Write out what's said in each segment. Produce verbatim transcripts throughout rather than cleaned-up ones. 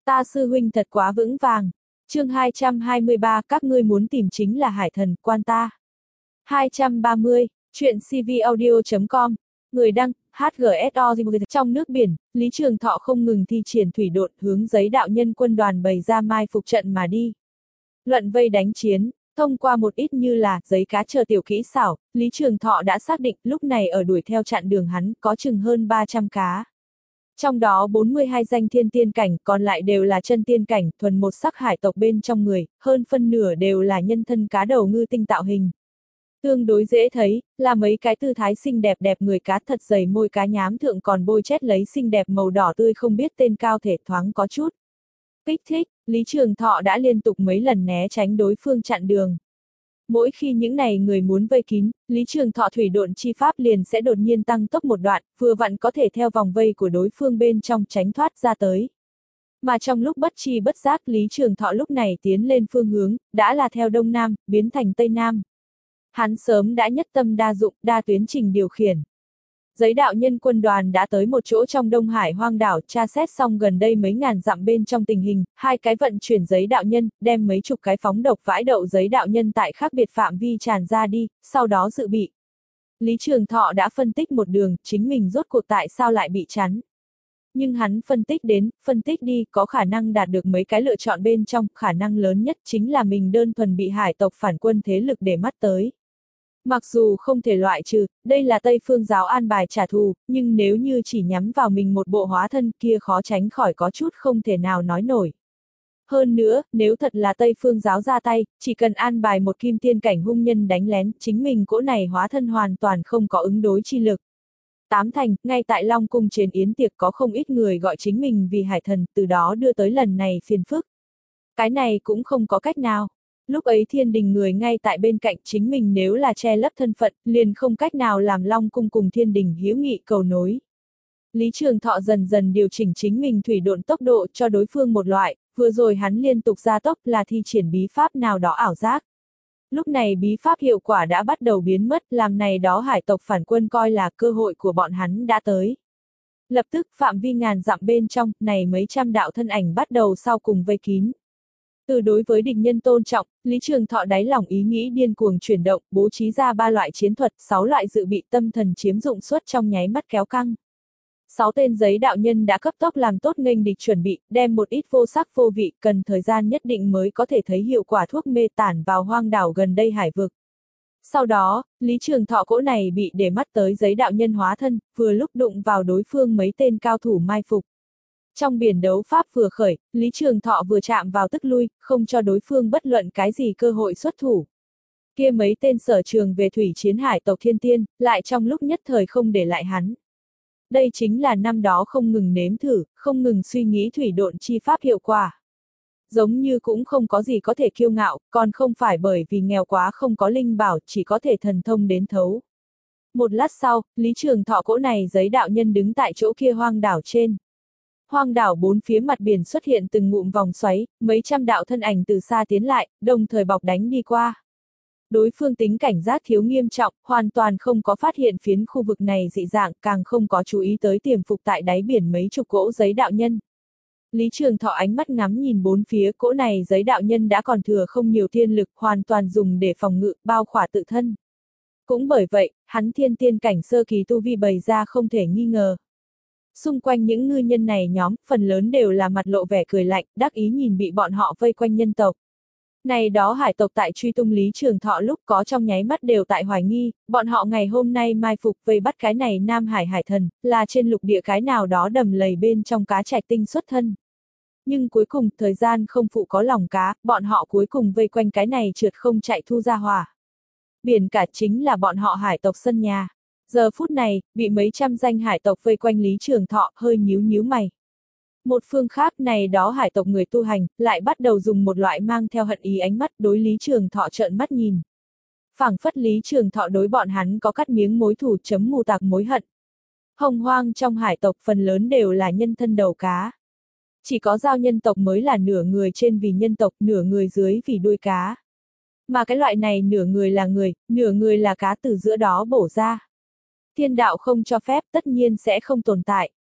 Ta sư huynh thật quá vững vàng. Chương hai trăm hai mươi ba, các ngươi muốn tìm chính là hải thần, quan ta. hai trăm ba mươi, chuyện cvaudio chấm com, người đăng, hát giê ét o. Trong nước biển, Lý Trường Thọ không ngừng thi triển thủy độn hướng giấy đạo nhân quân đoàn bày ra mai phục trận mà đi. Luận vây đánh chiến, thông qua một ít như là giấy cá chờ tiểu kỹ xảo, Lý Trường Thọ đã xác định lúc này ở đuổi theo chặn đường hắn có chừng hơn ba trăm cá. Trong đó bốn mươi hai danh thiên tiên cảnh, còn lại đều là chân tiên cảnh, thuần một sắc hải tộc bên trong người, hơn phân nửa đều là nhân thân cá đầu ngư tinh tạo hình. Tương đối dễ thấy, là mấy cái tư thái xinh đẹp đẹp người cá thật dày môi cá nhám thượng còn bôi chét lấy xinh đẹp màu đỏ tươi không biết tên cao thể thoáng có chút kích thích, Lý Trường Thọ đã liên tục mấy lần né tránh đối phương chặn đường. Mỗi khi những này người muốn vây kín, Lý Trường Thọ thủy độn chi pháp liền sẽ đột nhiên tăng tốc một đoạn, vừa vặn có thể theo vòng vây của đối phương bên trong tránh thoát ra tới. Mà trong lúc bất chi bất giác Lý Trường Thọ lúc này tiến lên phương hướng, đã là theo Đông Nam, biến thành Tây Nam. Hắn sớm đã nhất tâm đa dụng, đa tuyến trình điều khiển. Giấy đạo nhân quân đoàn đã tới một chỗ trong Đông Hải hoang đảo, tra xét xong gần đây mấy ngàn dặm bên trong tình hình, hai cái vận chuyển giấy đạo nhân, đem mấy chục cái phóng độc vãi đậu giấy đạo nhân tại khác biệt phạm vi tràn ra đi, sau đó dự bị. Lý Trường Thọ đã phân tích một đường, chính mình rốt cuộc tại sao lại bị chắn. Nhưng hắn phân tích đến, phân tích đi, có khả năng đạt được mấy cái lựa chọn bên trong, khả năng lớn nhất chính là mình đơn thuần bị hải tộc phản quân thế lực để mắt tới. Mặc dù không thể loại trừ, đây là Tây Phương giáo an bài trả thù, nhưng nếu như chỉ nhắm vào mình một bộ hóa thân kia khó tránh khỏi có chút không thể nào nói nổi. Hơn nữa, nếu thật là Tây Phương giáo ra tay, chỉ cần an bài một kim tiên cảnh hung nhân đánh lén, chính mình cỗ này hóa thân hoàn toàn không có ứng đối chi lực. Tám thành, ngay tại Long Cung trên yến tiệc có không ít người gọi chính mình vì hải thần, từ đó đưa tới lần này phiền phức. Cái này cũng không có cách nào. Lúc ấy thiên đình người ngay tại bên cạnh, chính mình nếu là che lấp thân phận, liền không cách nào làm Long Cung cùng thiên đình hữu nghị cầu nối. Lý Trường Thọ dần dần điều chỉnh chính mình thủy độn tốc độ cho đối phương một loại, vừa rồi hắn liên tục gia tốc là thi triển bí pháp nào đó ảo giác. Lúc này bí pháp hiệu quả đã bắt đầu biến mất, làm này đó hải tộc phản quân coi là cơ hội của bọn hắn đã tới. Lập tức phạm vi ngàn dặm bên trong, này mấy trăm đạo thân ảnh bắt đầu sau cùng vây kín. Từ đối với địch nhân tôn trọng, Lý Trường Thọ đáy lòng ý nghĩ điên cuồng chuyển động, bố trí ra ba loại chiến thuật, sáu loại dự bị tâm thần chiếm dụng suốt trong nháy mắt kéo căng. Sáu tên giấy đạo nhân đã cấp tốc làm tốt nghênh địch chuẩn bị, đem một ít vô sắc vô vị, cần thời gian nhất định mới có thể thấy hiệu quả thuốc mê tản vào hoang đảo gần đây hải vực. Sau đó, Lý Trường Thọ cỗ này bị để mắt tới giấy đạo nhân hóa thân, vừa lúc đụng vào đối phương mấy tên cao thủ mai phục. Trong biển đấu pháp vừa khởi, Lý Trường Thọ vừa chạm vào tức lui, không cho đối phương bất luận cái gì cơ hội xuất thủ. Kia mấy tên sở trường về thủy chiến hải tộc thiên tiên, lại trong lúc nhất thời không để lại hắn. Đây chính là năm đó không ngừng nếm thử, không ngừng suy nghĩ thủy độn chi pháp hiệu quả. Giống như cũng không có gì có thể kiêu ngạo, còn không phải bởi vì nghèo quá không có linh bảo, chỉ có thể thần thông đến thấu. Một lát sau, Lý Trường Thọ cỗ này giấy đạo nhân đứng tại chỗ kia hoang đảo trên. Hoang đảo bốn phía mặt biển xuất hiện từng ngụm vòng xoáy, mấy trăm đạo thân ảnh từ xa tiến lại, đồng thời bọc đánh đi qua. Đối phương tính cảnh giác thiếu nghiêm trọng, hoàn toàn không có phát hiện phiến khu vực này dị dạng, càng không có chú ý tới tiềm phục tại đáy biển mấy chục cỗ giấy đạo nhân. Lý Trường Thọ ánh mắt ngắm nhìn bốn phía, cỗ này giấy đạo nhân đã còn thừa không nhiều thiên lực, hoàn toàn dùng để phòng ngự, bao khỏa tự thân. Cũng bởi vậy, hắn thiên tiên cảnh sơ kỳ tu vi bày ra không thể nghi ngờ. Xung quanh những ngư nhân này nhóm, phần lớn đều là mặt lộ vẻ cười lạnh, đắc ý nhìn bị bọn họ vây quanh nhân tộc. Này đó hải tộc tại truy tung Lý Trường Thọ lúc có trong nháy mắt đều tại hoài nghi, bọn họ ngày hôm nay mai phục vây bắt cái này Nam Hải hải thần, là trên lục địa cái nào đó đầm lầy bên trong cá trạch tinh xuất thân. Nhưng cuối cùng, thời gian không phụ có lòng cá, bọn họ cuối cùng vây quanh cái này trượt không chạy thu ra hỏa. Biển cả chính là bọn họ hải tộc sân nhà. Giờ phút này, bị mấy trăm danh hải tộc vây quanh Lý Trường Thọ, hơi nhíu nhíu mày. Một phương khác này đó hải tộc người tu hành, lại bắt đầu dùng một loại mang theo hận ý ánh mắt đối Lý Trường Thọ trợn mắt nhìn. Phảng phất Lý Trường Thọ đối bọn hắn có cắt miếng mối thù chấm mù tạc mối hận. Hồng hoang trong hải tộc phần lớn đều là nhân thân đầu cá. Chỉ có giao nhân tộc mới là nửa người trên vì nhân tộc, nửa người dưới vì đuôi cá. Mà cái loại này nửa người là người, nửa người là cá từ giữa đó bổ ra. Thiên đạo không cho phép tất nhiên sẽ không tồn tại.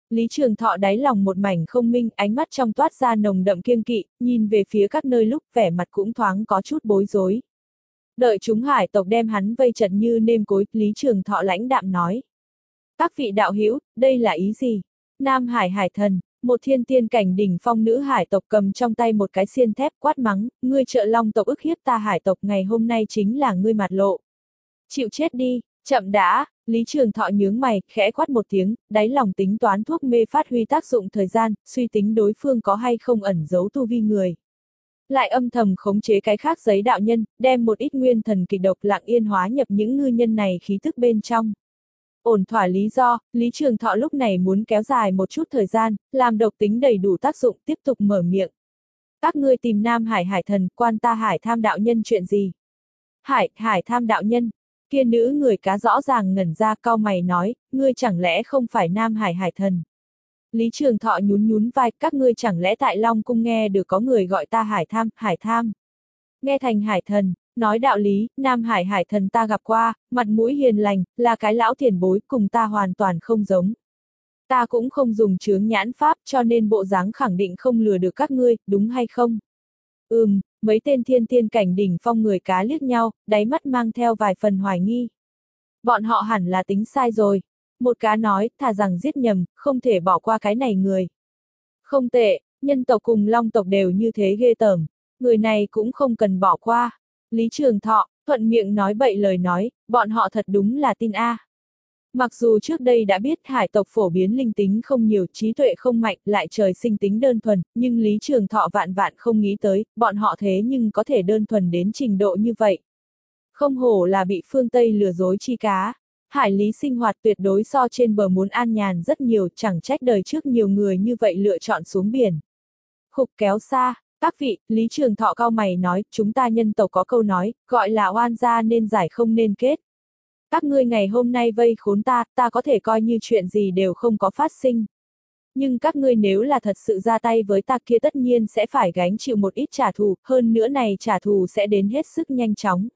Lý Trường Thọ đáy lòng một mảnh không minh, ánh mắt trong toát ra nồng đậm kiêng kỵ, nhìn về phía các nơi lúc vẻ mặt cũng thoáng có chút bối rối. Đợi chúng hải tộc đem hắn vây chật như nêm cối, Lý Trường Thọ lãnh đạm nói. Các vị đạo hữu, đây là ý gì? Nam Hải Hải Thần, một thiên tiên cảnh đỉnh phong nữ hải tộc cầm trong tay một cái xiên thép quát mắng, ngươi trợ long tộc ức hiếp ta hải tộc ngày hôm nay chính là ngươi mặt lộ. Chịu chết đi, chậm đã, Lý Trường Thọ nhướng mày, khẽ quát một tiếng, đáy lòng tính toán thuốc mê phát huy tác dụng thời gian, suy tính đối phương có hay không ẩn giấu tu vi người. Lại âm thầm khống chế cái khác giấy đạo nhân, đem một ít nguyên thần kịch độc lặng yên hóa nhập những ngư nhân này khí thức bên trong. Ổn thỏa lý do, Lý Trường Thọ lúc này muốn kéo dài một chút thời gian, làm độc tính đầy đủ tác dụng tiếp tục mở miệng. Các ngươi tìm Nam Hải Hải Thần, quan ta Hải Tham đạo nhân chuyện gì? Hải, Hải Tham đạo nhân, kia nữ người cá rõ ràng ngẩn ra cau mày nói, ngươi chẳng lẽ không phải Nam Hải Hải Thần? Lý Trường Thọ nhún nhún vai, các ngươi chẳng lẽ tại Long Cung nghe được có người gọi ta Hải Tham, Hải Tham? Nghe thành Hải Thần. Nói đạo lý, Nam Hải Hải Thần ta gặp qua, mặt mũi hiền lành, là cái lão tiền bối, cùng ta hoàn toàn không giống. Ta cũng không dùng chướng nhãn pháp, cho nên bộ dáng khẳng định không lừa được các ngươi, đúng hay không? Ừm, mấy tên thiên tiên cảnh đỉnh phong người cá liếc nhau, đáy mắt mang theo vài phần hoài nghi. Bọn họ hẳn là tính sai rồi. Một cá nói, thà rằng giết nhầm, không thể bỏ qua cái này người. Không tệ, nhân tộc cùng long tộc đều như thế ghê tởm. Người này cũng không cần bỏ qua. Lý Trường Thọ, thuận miệng nói bậy lời nói, bọn họ thật đúng là tin a. Mặc dù trước đây đã biết hải tộc phổ biến linh tính không nhiều, trí tuệ không mạnh, lại trời sinh tính đơn thuần, nhưng Lý Trường Thọ vạn vạn không nghĩ tới, bọn họ thế nhưng có thể đơn thuần đến trình độ như vậy. Không hổ là bị phương Tây lừa dối chi cá. Hải lý sinh hoạt tuyệt đối so trên bờ muốn an nhàn rất nhiều, chẳng trách đời trước nhiều người như vậy lựa chọn xuống biển. Khục kéo xa. Các vị, Lý Trường Thọ cau mày nói, chúng ta nhân tộc có câu nói, gọi là oan gia nên giải không nên kết. Các ngươi ngày hôm nay vây khốn ta, ta có thể coi như chuyện gì đều không có phát sinh. Nhưng các ngươi nếu là thật sự ra tay với ta kia tất nhiên sẽ phải gánh chịu một ít trả thù, hơn nữa này trả thù sẽ đến hết sức nhanh chóng.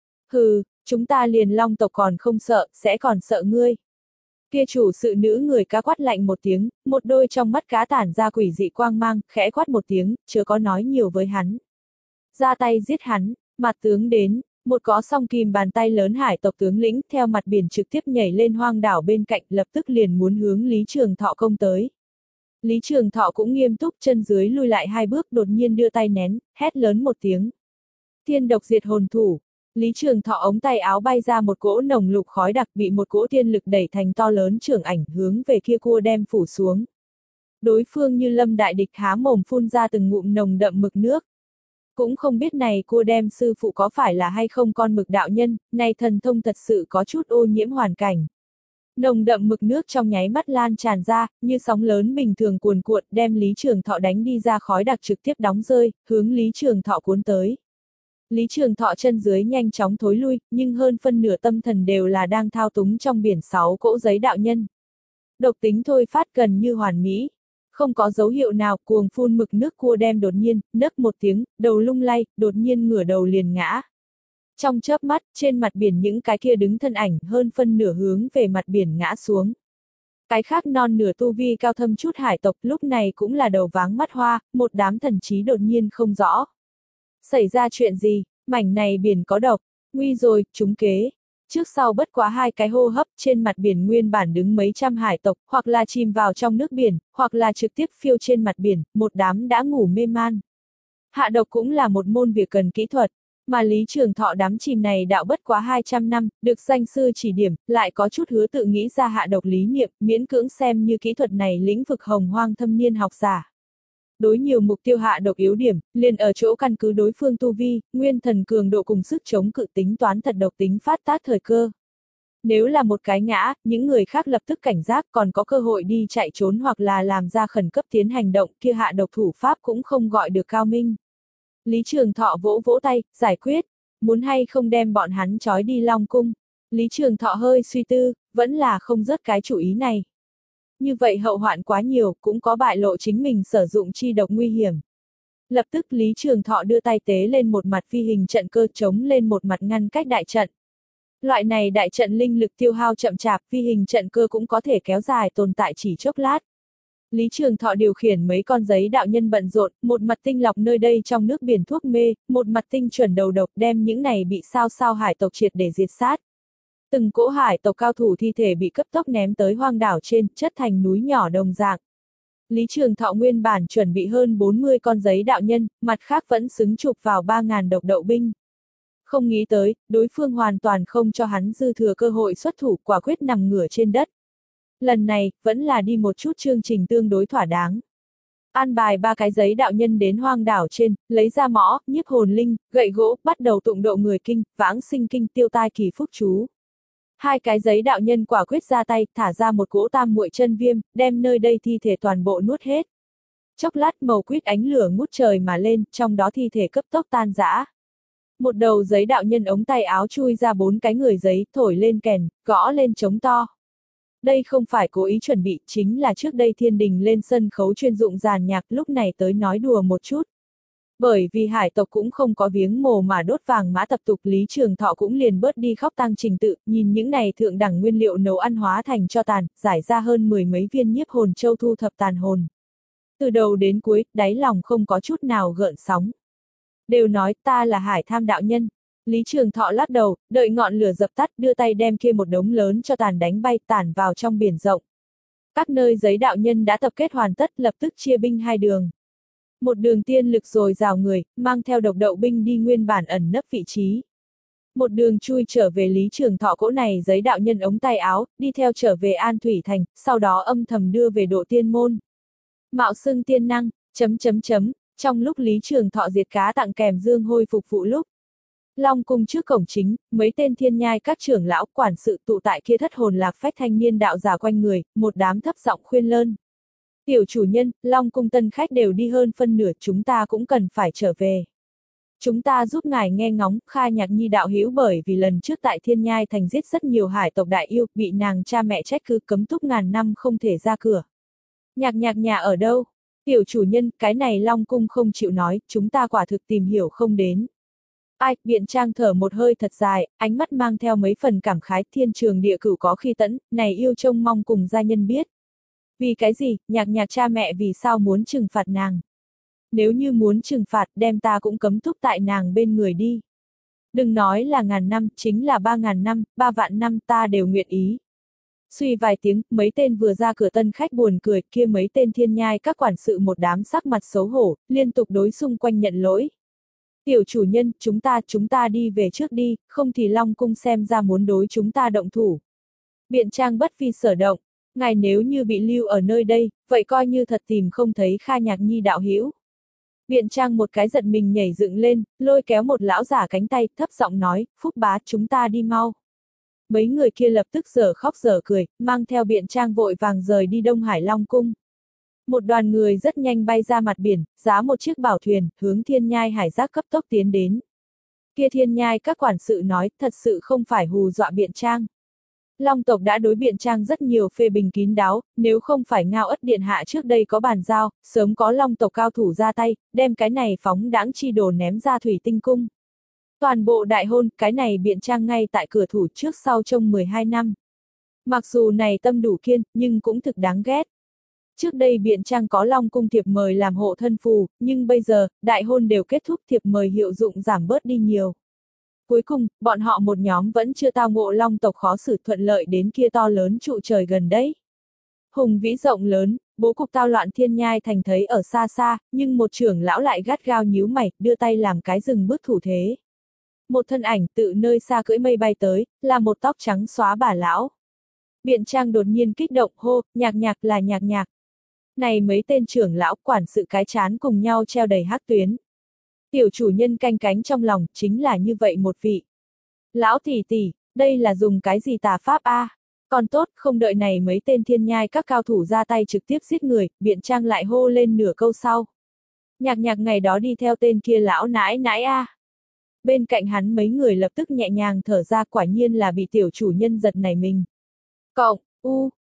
Hừ, chúng ta liền long tộc còn không sợ, sẽ còn sợ ngươi. Kia chủ sự nữ người cá quát lạnh một tiếng, một đôi trong mắt cá tản ra quỷ dị quang mang, khẽ quát một tiếng, chưa có nói nhiều với hắn. Ra tay giết hắn, mặt tướng đến, một có song kim bàn tay lớn hải tộc tướng lĩnh theo mặt biển trực tiếp nhảy lên hoang đảo bên cạnh, lập tức liền muốn hướng Lý Trường Thọ công tới. Lý Trường Thọ cũng nghiêm túc, chân dưới lui lại hai bước, đột nhiên đưa tay nén, hét lớn một tiếng. Thiên độc diệt hồn thủ. Lý Trường Thọ ống tay áo bay ra một cỗ nồng lục khói đặc, bị một cỗ thiên lực đẩy thành to lớn trưởng ảnh hướng về kia cua đem phủ xuống. Đối phương như lâm đại địch há mồm phun ra từng ngụm nồng đậm mực nước. Cũng không biết này cua đem sư phụ có phải là hay không con mực đạo nhân, này thần thông thật sự có chút ô nhiễm hoàn cảnh. Nồng đậm mực nước trong nháy mắt lan tràn ra, như sóng lớn bình thường cuồn cuộn, đem Lý Trường Thọ đánh đi ra khói đặc trực tiếp đóng rơi, hướng Lý Trường Thọ cuốn tới. Lý Trường Thọ chân dưới nhanh chóng thối lui, nhưng hơn phân nửa tâm thần đều là đang thao túng trong biển sáu cỗ giấy đạo nhân. Độc tính thôi phát gần như hoàn mỹ. Không có dấu hiệu nào, cuồng phun mực nước cua đem đột nhiên, nấc một tiếng, đầu lung lay, đột nhiên ngửa đầu liền ngã. Trong chớp mắt, trên mặt biển những cái kia đứng thân ảnh hơn phân nửa hướng về mặt biển ngã xuống. Cái khác non nửa tu vi cao thâm chút hải tộc lúc này cũng là đầu váng mắt hoa, một đám thần trí đột nhiên không rõ. Xảy ra chuyện gì, mảnh này biển có độc, nguy rồi, trúng kế. Trước sau bất quá hai cái hô hấp, trên mặt biển nguyên bản đứng mấy trăm hải tộc, hoặc là chìm vào trong nước biển, hoặc là trực tiếp phiêu trên mặt biển, một đám đã ngủ mê man. Hạ độc cũng là một môn việc cần kỹ thuật, mà Lý Trường Thọ đám chìm này đạo bất quá hai trăm năm, được danh sư chỉ điểm, lại có chút hứa tự nghĩ ra hạ độc lý niệm, miễn cưỡng xem như kỹ thuật này lĩnh vực hồng hoang thâm niên học giả. Đối nhiều mục tiêu hạ độc yếu điểm, liền ở chỗ căn cứ đối phương tu vi, nguyên thần cường độ cùng sức chống cự tính toán thật độc tính phát tác thời cơ. Nếu là một cái ngã, những người khác lập tức cảnh giác còn có cơ hội đi chạy trốn hoặc là làm ra khẩn cấp tiến hành động kia hạ độc thủ pháp cũng không gọi được cao minh. Lý Trường Thọ vỗ vỗ tay, giải quyết, muốn hay không đem bọn hắn trói đi Long Cung. Lý Trường Thọ hơi suy tư, vẫn là không rớt cái chủ ý này. Như vậy hậu hoạn quá nhiều, cũng có bại lộ chính mình sử dụng chi độc nguy hiểm. Lập tức Lý Trường Thọ đưa tay tế lên một mặt phi hình trận cơ chống lên một mặt ngăn cách đại trận. Loại này đại trận linh lực tiêu hao chậm chạp, phi hình trận cơ cũng có thể kéo dài tồn tại chỉ chốc lát. Lý Trường Thọ điều khiển mấy con giấy đạo nhân bận rộn, một mặt tinh lọc nơi đây trong nước biển thuốc mê, một mặt tinh chuẩn đầu độc đem những này bị sao sao hải tộc triệt để diệt sát. Từng cỗ hải tộc cao thủ thi thể bị cấp tốc ném tới hoang đảo trên, chất thành núi nhỏ đồng dạng. Lý Trường Thọ nguyên bản chuẩn bị hơn bốn mươi con giấy đạo nhân, mặt khác vẫn xứng chụp vào ba nghìn độc đậu binh. Không nghĩ tới, đối phương hoàn toàn không cho hắn dư thừa cơ hội xuất thủ, quả quyết nằm ngửa trên đất. Lần này, vẫn là đi một chút chương trình tương đối thỏa đáng. An bài ba cái giấy đạo nhân đến hoang đảo trên, lấy ra mõ, nhiếp hồn linh, gậy gỗ, bắt đầu tụng độ người kinh, vãng sinh kinh, tiêu tai kỳ phúc chú. Hai cái giấy đạo nhân quả quyết ra tay, thả ra một cỗ tam muội chân viêm, đem nơi đây thi thể toàn bộ nuốt hết. Chốc lát màu quýt ánh lửa ngút trời mà lên, trong đó thi thể cấp tốc tan rã. Một đầu giấy đạo nhân ống tay áo chui ra bốn cái người giấy, thổi lên kèn, gõ lên trống to. Đây không phải cố ý chuẩn bị, chính là trước đây thiên đình lên sân khấu chuyên dụng giàn nhạc, lúc này tới nói đùa một chút. Bởi vì hải tộc cũng không có viếng mồ mà đốt vàng mã tập tục, Lý Trường Thọ cũng liền bớt đi khóc tang trình tự, nhìn những này thượng đẳng nguyên liệu nấu ăn hóa thành cho tàn, giải ra hơn mười mấy viên nhiếp hồn châu thu thập tàn hồn. Từ đầu đến cuối, đáy lòng không có chút nào gợn sóng. Đều nói ta là hải tham đạo nhân. Lý Trường Thọ lắc đầu, đợi ngọn lửa dập tắt, đưa tay đem kia một đống lớn cho tàn đánh bay, tản vào trong biển rộng. Các nơi giấy đạo nhân đã tập kết hoàn tất, lập tức chia binh hai đường. Một đường tiên lực dồi dào người, mang theo độc đậu binh đi nguyên bản ẩn nấp vị trí. Một đường chui trở về Lý Trường Thọ cỗ này giấy đạo nhân ống tay áo, đi theo trở về An Thủy Thành, sau đó âm thầm đưa về độ tiên môn. Mạo xưng tiên năng, chấm chấm chấm, trong lúc Lý Trường Thọ diệt cá tặng kèm dương hôi phục vụ lúc. Long cung trước cổng chính, mấy tên thiên nhai các trưởng lão quản sự tụ tại kia thất hồn lạc phách thanh niên đạo giả quanh người, một đám thấp giọng khuyên lơn. Tiểu chủ nhân, Long cung tân khách đều đi hơn phân nửa, chúng ta cũng cần phải trở về. Chúng ta giúp ngài nghe ngóng, Kha Nhạc Nhi đạo hữu bởi vì lần trước tại Thiên Nhai thành giết rất nhiều hải tộc đại yêu, bị nàng cha mẹ trách cứ cấm túc ngàn năm không thể ra cửa. Nhạc nhạc nhà ở đâu? Tiểu chủ nhân, cái này Long cung không chịu nói, chúng ta quả thực tìm hiểu không đến. Ai, Biện Trang thở một hơi thật dài, ánh mắt mang theo mấy phần cảm khái, thiên trường địa cửu có khi tẫn, này yêu trông mong cùng gia nhân biết. Vì cái gì, nhạc nhạc cha mẹ vì sao muốn trừng phạt nàng? Nếu như muốn trừng phạt, đem ta cũng cấm túc tại nàng bên người đi. Đừng nói là ngàn năm, chính là ba ngàn năm, ba vạn năm ta đều nguyện ý. Suy vài tiếng, mấy tên vừa ra cửa tân khách buồn cười, kia mấy tên thiên nhai các quản sự một đám sắc mặt xấu hổ, liên tục đối xung quanh nhận lỗi. Tiểu chủ nhân, chúng ta, chúng ta đi về trước đi, không thì Long cung xem ra muốn đối chúng ta động thủ. Biện Trang bất vi sở động, ngài nếu như bị lưu ở nơi đây, vậy coi như thật tìm không thấy Kha Nhạc Nhi đạo hữu. Biện Trang một cái giật mình nhảy dựng lên, lôi kéo một lão giả cánh tay, thấp giọng nói, Phúc bá, chúng ta đi mau. Mấy người kia lập tức giở khóc giở cười, mang theo Biện Trang vội vàng rời đi Đông Hải Long cung. Một đoàn người rất nhanh bay ra mặt biển, giá một chiếc bảo thuyền, hướng Thiên Nhai hải giác cấp tốc tiến đến. Kia Thiên Nhai các quản sự nói, thật sự không phải hù dọa Biện Trang. Long tộc đã đối Biện Trang rất nhiều phê bình kín đáo, nếu không phải Ngao Ất điện hạ trước đây có bàn giao, sớm có Long tộc cao thủ ra tay, đem cái này phóng đãng chi đồ ném ra thủy tinh cung. Toàn bộ đại hôn, cái này Biện Trang ngay tại cửa thủ trước sau trông mười hai năm. Mặc dù này tâm đủ kiên, nhưng cũng thực đáng ghét. Trước đây Biện Trang có Long cung thiệp mời làm hộ thân phù, nhưng bây giờ, đại hôn đều kết thúc, thiệp mời hiệu dụng giảm bớt đi nhiều. Cuối cùng, bọn họ một nhóm vẫn chưa tao ngộ Long tộc khó xử, thuận lợi đến kia to lớn trụ trời gần đấy. Hùng vĩ rộng lớn, bố cục tao loạn Thiên Nhai thành thấy ở xa xa, nhưng một trưởng lão lại gắt gao nhíu mày, đưa tay làm cái dừng bước thủ thế. Một thân ảnh tự nơi xa cưỡi mây bay tới, là một tóc trắng xóa bà lão. Biện Trang đột nhiên kích động hô, nhạc nhạc là nhạc nhạc. Này mấy tên trưởng lão quản sự cái chán cùng nhau treo đầy hắc tuyến. Tiểu chủ nhân canh cánh trong lòng, chính là như vậy một vị. Lão tỷ tỷ, đây là dùng cái gì tà pháp a? À? Còn tốt, không đợi này mấy tên thiên nhai các cao thủ ra tay trực tiếp giết người, Biện Trang lại hô lên nửa câu sau. Nhạc nhạc ngày đó đi theo tên kia lão nãi nãi a. À. Bên cạnh hắn mấy người lập tức nhẹ nhàng thở ra, quả nhiên là bị tiểu chủ nhân giật này mình. Cộng, u,